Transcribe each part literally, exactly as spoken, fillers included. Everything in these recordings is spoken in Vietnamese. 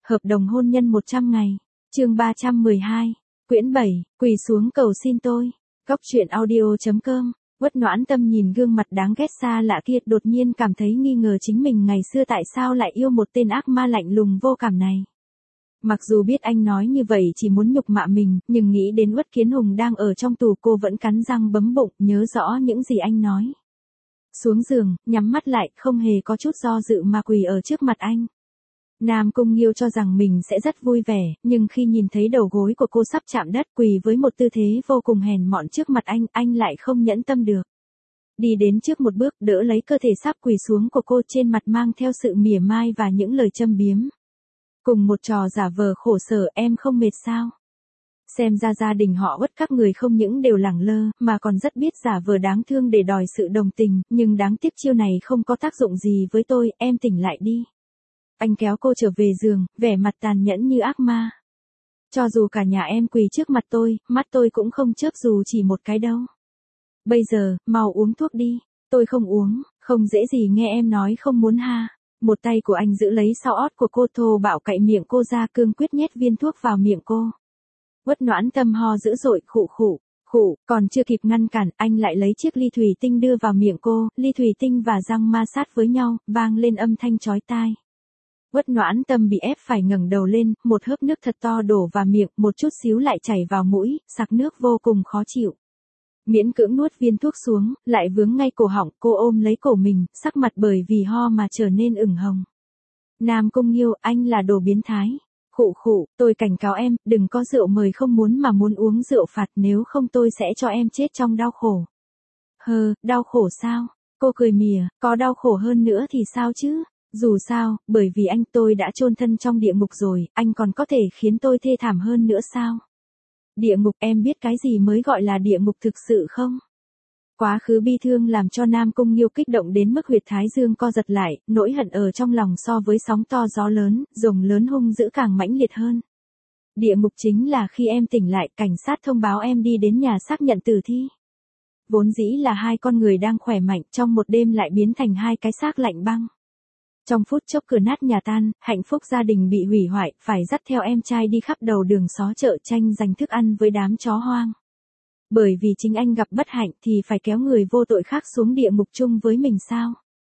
Hợp đồng hôn nhân một trăm ngày. Chương ba trăm mười hai. Quyển bảy, quỳ xuống cầu xin tôi. Góc truyện audio chấm com. Uất Noãn Tâm nhìn gương mặt đáng ghét xa lạ kia, đột nhiên cảm thấy nghi ngờ chính mình ngày xưa tại sao lại yêu một tên ác ma lạnh lùng vô cảm này. Mặc dù biết anh nói như vậy chỉ muốn nhục mạ mình, nhưng nghĩ đến Uất Kiến Hùng đang ở trong tù, cô vẫn cắn răng bấm bụng, nhớ rõ những gì anh nói. Xuống giường, nhắm mắt lại, không hề có chút do dự mà quỳ ở trước mặt anh. Nam Cung Nghiêu cho rằng mình sẽ rất vui vẻ, nhưng khi nhìn thấy đầu gối của cô sắp chạm đất, quỳ với một tư thế vô cùng hèn mọn trước mặt anh, anh lại không nhẫn tâm được. Đi đến trước một bước, đỡ lấy cơ thể sắp quỳ xuống của cô, trên mặt mang theo sự mỉa mai và những lời châm biếm. Cùng một trò giả vờ khổ sở, em không mệt sao? Xem ra gia đình họ Uất các người không những đều lẳng lơ, mà còn rất biết giả vờ đáng thương để đòi sự đồng tình, nhưng đáng tiếc chiêu này không có tác dụng gì với tôi, em tỉnh lại đi. Anh kéo cô trở về giường, vẻ mặt tàn nhẫn như ác ma. Cho dù cả nhà em quỳ trước mặt tôi, mắt tôi cũng không chớp dù chỉ một cái đâu. Bây giờ, mau uống thuốc đi. Tôi không uống, không dễ gì nghe em nói không muốn ha. Một tay của anh giữ lấy sau ót của cô, thô bạo cạy miệng cô ra, cương quyết nhét viên thuốc vào miệng cô. Uất Noãn Tâm ho dữ dội, khụ khụ, khụ, còn chưa kịp ngăn cản, anh lại lấy chiếc ly thủy tinh đưa vào miệng cô, ly thủy tinh và răng ma sát với nhau, vang lên âm thanh chói tai. Uất Noãn Tâm bị ép phải ngẩng đầu lên, một hớp nước thật to đổ vào miệng, một chút xíu lại chảy vào mũi, sặc nước vô cùng khó chịu. Miễn cưỡng nuốt viên thuốc xuống, lại vướng ngay cổ họng, cô ôm lấy cổ mình, sắc mặt bởi vì ho mà trở nên ửng hồng. Nam Cung Nghiêu, anh là đồ biến thái. Khụ khụ, tôi cảnh cáo em, đừng có rượu mời không muốn mà muốn uống rượu phạt, nếu không tôi sẽ cho em chết trong đau khổ. Hơ, đau khổ sao? Cô cười mỉa, có đau khổ hơn nữa thì sao chứ? Dù sao, bởi vì anh tôi đã chôn thân trong địa ngục rồi, anh còn có thể khiến tôi thê thảm hơn nữa sao? Địa ngục, em biết cái gì mới gọi là địa ngục thực sự không? Quá khứ bi thương làm cho Nam Cung Nghiêu kích động đến mức huyệt thái dương co giật lại, nỗi hận ở trong lòng so với sóng to gió lớn, rồng lớn hung dữ càng mãnh liệt hơn. Địa ngục chính là khi em tỉnh lại, cảnh sát thông báo em đi đến nhà xác nhận tử thi. Vốn dĩ là hai con người đang khỏe mạnh, trong một đêm lại biến thành hai cái xác lạnh băng. Trong phút chốc cửa nát nhà tan, hạnh phúc gia đình bị hủy hoại, phải dắt theo em trai đi khắp đầu đường xó chợ tranh giành thức ăn với đám chó hoang. Bởi vì chính anh gặp bất hạnh thì phải kéo người vô tội khác xuống địa ngục chung với mình sao?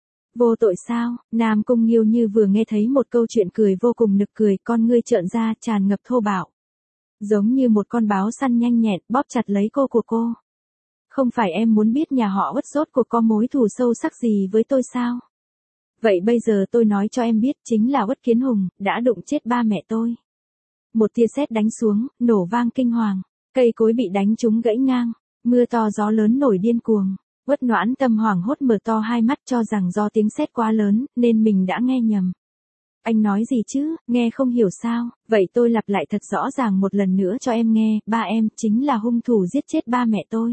Vô tội sao? Nam Cung Nghiêu như vừa nghe thấy một câu chuyện cười vô cùng nực cười, con ngươi trợn ra tràn ngập thô bạo. Giống như một con báo săn nhanh nhẹn bóp chặt lấy cô của cô. Không phải em muốn biết nhà họ Uất rốt cuộc có mối thù sâu sắc gì với tôi sao? Vậy bây giờ tôi nói cho em biết, chính là Uất Kiến Hùng, đã đụng chết ba mẹ tôi. Một tia sét đánh xuống, nổ vang kinh hoàng, cây cối bị đánh trúng gãy ngang, mưa to gió lớn nổi điên cuồng. Uất Noãn Tâm hoảng hốt mở to hai mắt cho rằng do tiếng sét quá lớn, nên mình đã nghe nhầm. Anh nói gì chứ, nghe không hiểu sao, vậy tôi lặp lại thật rõ ràng một lần nữa cho em nghe, ba em chính là hung thủ giết chết ba mẹ tôi.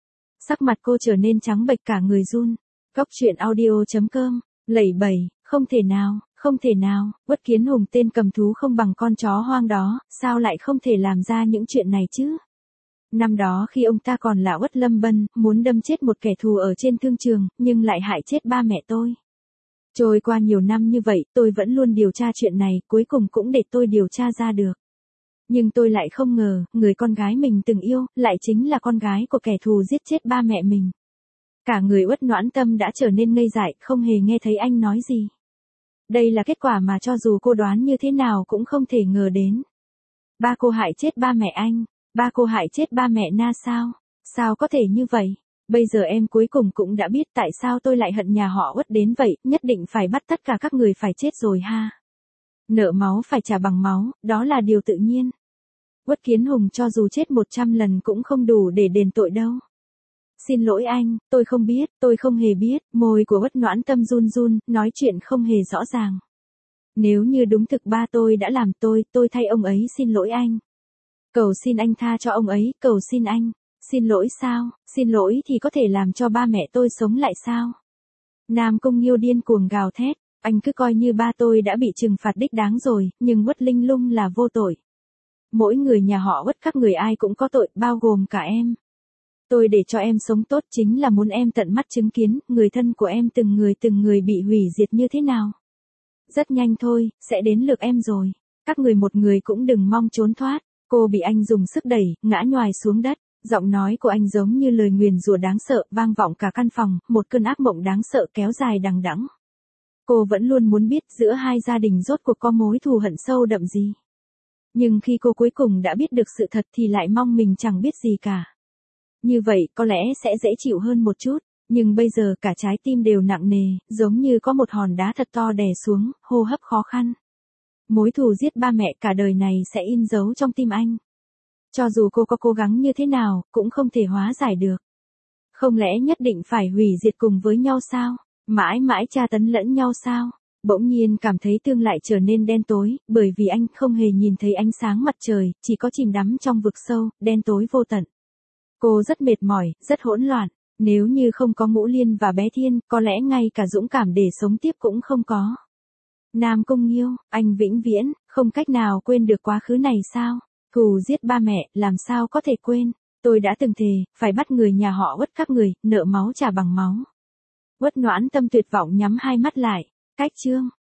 Sắc mặt cô trở nên trắng bệch cả người run. Góc truyện audio chấm com. Lẩy bẩy, không thể nào, không thể nào, Uất Kiến Hùng tên cầm thú không bằng con chó hoang đó, sao lại không thể làm ra những chuyện này chứ? Năm đó khi ông ta còn là Uất Lâm Bân, muốn đâm chết một kẻ thù ở trên thương trường, nhưng lại hại chết ba mẹ tôi. Trôi qua nhiều năm như vậy, tôi vẫn luôn điều tra chuyện này, cuối cùng cũng để tôi điều tra ra được. Nhưng tôi lại không ngờ, người con gái mình từng yêu, lại chính là con gái của kẻ thù giết chết ba mẹ mình. Cả người Uất Noãn Tâm đã trở nên ngây dại, không hề nghe thấy anh nói gì. Đây là kết quả mà cho dù cô đoán như thế nào cũng không thể ngờ đến. Ba cô hại chết ba mẹ anh, ba cô hại chết ba mẹ Na sao? Sao có thể như vậy? Bây giờ em cuối cùng cũng đã biết tại sao tôi lại hận nhà họ Uất đến vậy, nhất định phải bắt tất cả các người phải chết rồi ha. Nợ máu phải trả bằng máu, đó là điều tự nhiên. Uất Kiến Hùng cho dù chết một trăm lần cũng không đủ để đền tội đâu. Xin lỗi anh, tôi không biết, tôi không hề biết, môi của Uất Noãn Tâm run run, nói chuyện không hề rõ ràng. Nếu như đúng thực ba tôi đã làm tôi, tôi thay ông ấy xin lỗi anh. Cầu xin anh tha cho ông ấy, cầu xin anh. Xin lỗi sao, xin lỗi thì có thể làm cho ba mẹ tôi sống lại sao? Nam Cung Nghiêu điên cuồng gào thét, anh cứ coi như ba tôi đã bị trừng phạt đích đáng rồi, nhưng Uất Linh Lung là vô tội. Mỗi người nhà họ Uất các người ai cũng có tội, bao gồm cả em. Tôi để cho em sống tốt chính là muốn em tận mắt chứng kiến, người thân của em từng người từng người bị hủy diệt như thế nào. Rất nhanh thôi, sẽ đến lượt em rồi. Các người một người cũng đừng mong trốn thoát. Cô bị anh dùng sức đẩy, ngã nhoài xuống đất. Giọng nói của anh giống như lời nguyền rủa đáng sợ, vang vọng cả căn phòng, một cơn ác mộng đáng sợ kéo dài đằng đẵng. Cô vẫn luôn muốn biết giữa hai gia đình rốt cuộc có mối thù hận sâu đậm gì. Nhưng khi cô cuối cùng đã biết được sự thật thì lại mong mình chẳng biết gì cả. Như vậy có lẽ sẽ dễ chịu hơn một chút, nhưng bây giờ cả trái tim đều nặng nề, giống như có một hòn đá thật to đè xuống, hô hấp khó khăn. Mối thù giết ba mẹ cả đời này sẽ in dấu trong tim anh. Cho dù cô có cố gắng như thế nào, cũng không thể hóa giải được. Không lẽ nhất định phải hủy diệt cùng với nhau sao? Mãi mãi tra tấn lẫn nhau sao? Bỗng nhiên cảm thấy tương lại trở nên đen tối, bởi vì anh không hề nhìn thấy ánh sáng mặt trời, chỉ có chìm đắm trong vực sâu, đen tối vô tận. Cô rất mệt mỏi, rất hỗn loạn. Nếu như không có Ngũ Liên và bé Thiên, có lẽ ngay cả dũng cảm để sống tiếp cũng không có. Nam Cung Nghiêu, anh vĩnh viễn, không cách nào quên được quá khứ này sao? Thù giết ba mẹ, làm sao có thể quên? Tôi đã từng thề, phải bắt người nhà họ Uất các người, nợ máu trả bằng máu. Uất Noãn Tâm tuyệt vọng nhắm hai mắt lại. Cách chương.